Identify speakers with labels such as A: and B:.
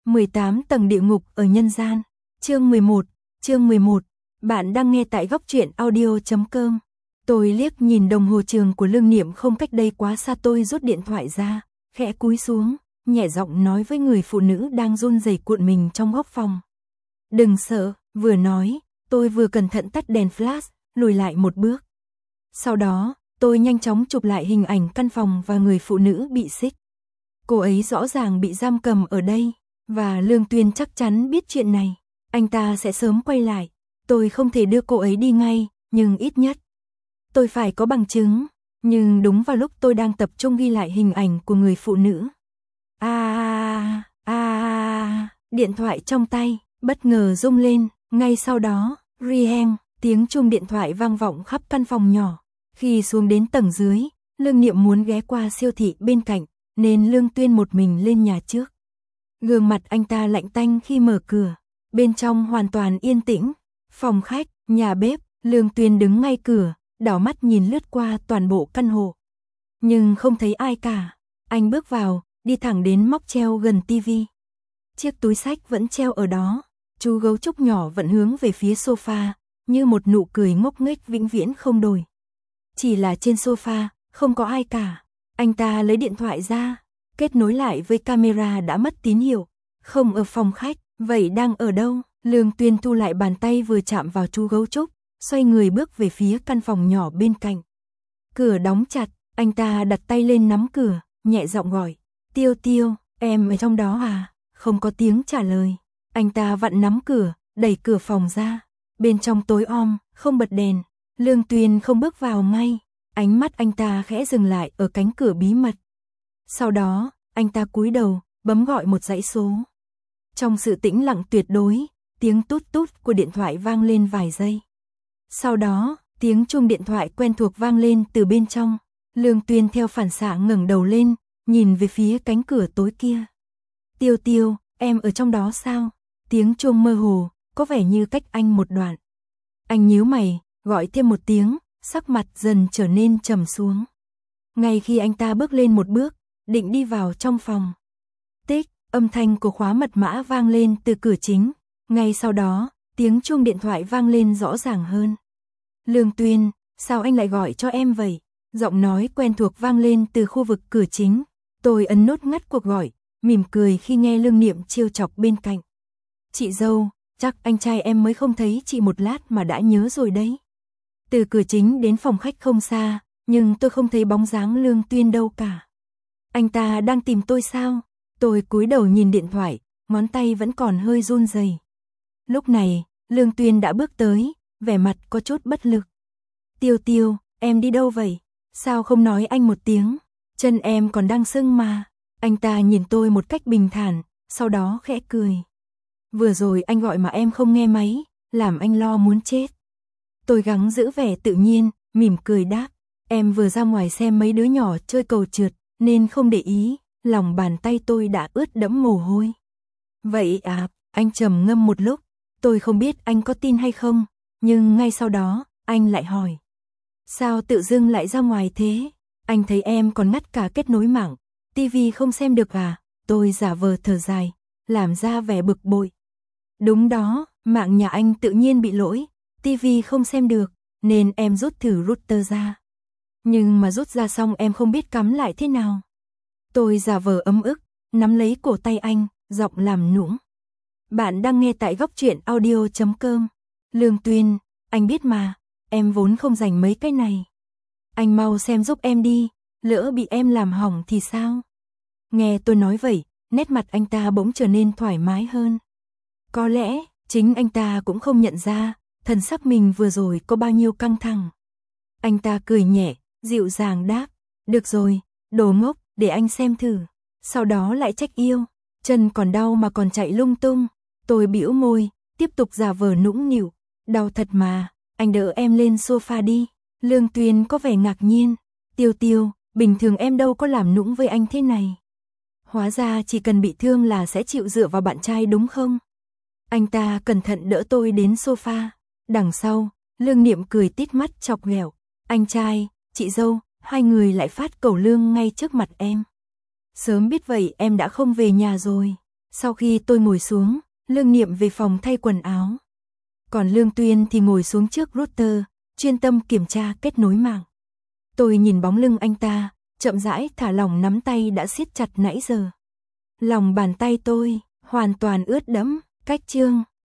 A: 18 tầng địa ngục ở nhân gian. Chương 11. Bạn đang nghe tại góc truyện audio.com. Tôi liếc nhìn đồng hồ trường của Lương Niệm không cách đây quá xa, tôi rút điện thoại ra, khẽ cúi xuống, nhẹ giọng nói với người phụ nữ đang run rẩy cuộn mình trong góc phòng. Đừng sợ, vừa nói, tôi vừa cẩn thận tắt đèn flash, lùi lại một bước. Sau đó, tôi nhanh chóng chụp lại hình ảnh căn phòng và người phụ nữ bị xích. Cô ấy rõ ràng bị giam cầm ở đây, và Lương Tuyên chắc chắn biết chuyện này. Anh ta sẽ sớm quay lại. Tôi không thể đưa cô ấy đi ngay, nhưng ít nhất tôi phải có bằng chứng. Nhưng đúng vào lúc tôi đang tập trung ghi lại hình ảnh của người phụ nữ, điện thoại trong tay bất ngờ rung lên. Ngay sau đó, rieng, tiếng chuông điện thoại vang vọng khắp căn phòng nhỏ. Khi xuống đến tầng dưới, Lương Niệm muốn ghé qua siêu thị bên cạnh, nên Lương Tuyên một mình lên nhà trước. Gương mặt anh ta lạnh tanh khi mở cửa. Bên trong hoàn toàn yên tĩnh. Phòng khách, nhà bếp, Lương Tuyên đứng ngay cửa, đảo mắt nhìn lướt qua toàn bộ căn hộ. Nhưng không thấy ai cả. Anh bước vào, đi thẳng đến móc treo gần tivi. Chiếc túi xách vẫn treo ở đó. Chú gấu trúc nhỏ vẫn hướng về phía sofa, như một nụ cười ngốc nghếch vĩnh viễn không đổi. Chỉ là trên sofa, không có ai cả. Anh ta lấy điện thoại ra, kết nối lại với camera đã mất tín hiệu. Không ở phòng khách, vậy đang ở đâu? Lương Tuyên thu lại bàn tay vừa chạm vào chú gấu trúc, xoay người bước về phía căn phòng nhỏ bên cạnh. Cửa đóng chặt, anh ta đặt tay lên nắm cửa, nhẹ giọng gọi. Tiêu Tiêu, em ở trong đó à? Không có tiếng trả lời. Anh ta vặn nắm cửa, đẩy cửa phòng ra. Bên trong tối om, không bật đèn. Lương Tuyên không bước vào ngay. Ánh mắt anh ta khẽ dừng lại ở cánh cửa bí mật. Sau đó, anh ta cúi đầu, bấm gọi một dãy số. Trong sự tĩnh lặng tuyệt đối, tiếng tút tút của điện thoại vang lên vài giây. Sau đó, tiếng chuông điện thoại quen thuộc vang lên từ bên trong. Lương Tuyên theo phản xạ ngẩng đầu lên, nhìn về phía cánh cửa tối kia. Tiêu Tiêu, em ở trong đó sao? Tiếng chuông mơ hồ, có vẻ như cách anh một đoạn. Anh nhíu mày, gọi thêm một tiếng, sắc mặt dần trở nên trầm xuống. Ngay khi anh ta bước lên một bước, định đi vào trong phòng. Tích, âm thanh của khóa mật mã vang lên từ cửa chính. Ngay sau đó, tiếng chuông điện thoại vang lên rõ ràng hơn. Lương Tuyên, sao anh lại gọi cho em vậy? Giọng nói quen thuộc vang lên từ khu vực cửa chính. Tôi ấn nút ngắt cuộc gọi, mỉm cười khi nghe Lương Niệm trêu chọc bên cạnh. Chị dâu, chắc anh trai em mới không thấy chị một lát mà đã nhớ rồi đấy. Từ cửa chính đến phòng khách không xa, nhưng tôi không thấy bóng dáng Lương Tuyên đâu cả. Anh ta đang tìm tôi sao? Tôi cúi đầu nhìn điện thoại, ngón tay vẫn còn hơi run rẩy. Lúc này, Lương Tuyên đã bước tới, vẻ mặt có chút bất lực. Tiêu Tiêu, em đi đâu vậy? Sao không nói anh một tiếng? Chân em còn đang sưng mà. Anh ta nhìn tôi một cách bình thản, sau đó khẽ cười. Vừa rồi anh gọi mà em không nghe máy, làm anh lo muốn chết. Tôi gắng giữ vẻ tự nhiên, mỉm cười đáp. Em vừa ra ngoài xem mấy đứa nhỏ chơi cầu trượt, nên không để ý, lòng bàn tay tôi đã ướt đẫm mồ hôi. Vậy à, anh trầm ngâm một lúc, tôi không biết anh có tin hay không, nhưng ngay sau đó, anh lại hỏi. Sao tự dưng lại ra ngoài thế? Anh thấy em còn ngắt cả kết nối mạng, tivi không xem được à? Tôi giả vờ thở dài, làm ra vẻ bực bội. Đúng đó, mạng nhà anh tự nhiên bị lỗi, tivi không xem được, nên em rút thử router ra. Nhưng mà rút ra xong em không biết cắm lại thế nào. Tôi giả vờ ấm ức, nắm lấy cổ tay anh, giọng làm nũng. Bạn đang nghe tại góc truyện audio.com. Lương Tuyên, anh biết mà, em vốn không rành mấy cái này. Anh mau xem giúp em đi, lỡ bị em làm hỏng thì sao? Nghe tôi nói vậy, nét mặt anh ta bỗng trở nên thoải mái hơn. Có lẽ, chính anh ta cũng không nhận ra, thần sắc mình vừa rồi có bao nhiêu căng thẳng. Anh ta cười nhẹ, dịu dàng đáp. Được rồi, đồ ngốc, để anh xem thử. Sau đó lại trách yêu. Chân còn đau mà còn chạy lung tung. Tôi bĩu môi, tiếp tục giả vờ nũng nịu. Đau thật mà, anh đỡ em lên sofa đi. Lương Tuyên có vẻ ngạc nhiên. Tiêu Tiêu, bình thường em đâu có làm nũng với anh thế này. Hóa ra chỉ cần bị thương là sẽ chịu dựa vào bạn trai đúng không? Anh ta cẩn thận đỡ tôi đến sofa. Đằng sau, Lương Niệm cười tít mắt chọc ghẹo. Anh trai, chị dâu, hai người lại phát cẩu lương ngay trước mặt em. Sớm biết vậy em đã không về nhà rồi. Sau khi tôi ngồi xuống, Lương Niệm về phòng thay quần áo. Còn Lương Tuyên thì ngồi xuống trước router, chuyên tâm kiểm tra kết nối mạng. Tôi nhìn bóng lưng anh ta, chậm rãi thả lỏng nắm tay đã siết chặt nãy giờ. Lòng bàn tay tôi hoàn toàn ướt đẫm. Cách chương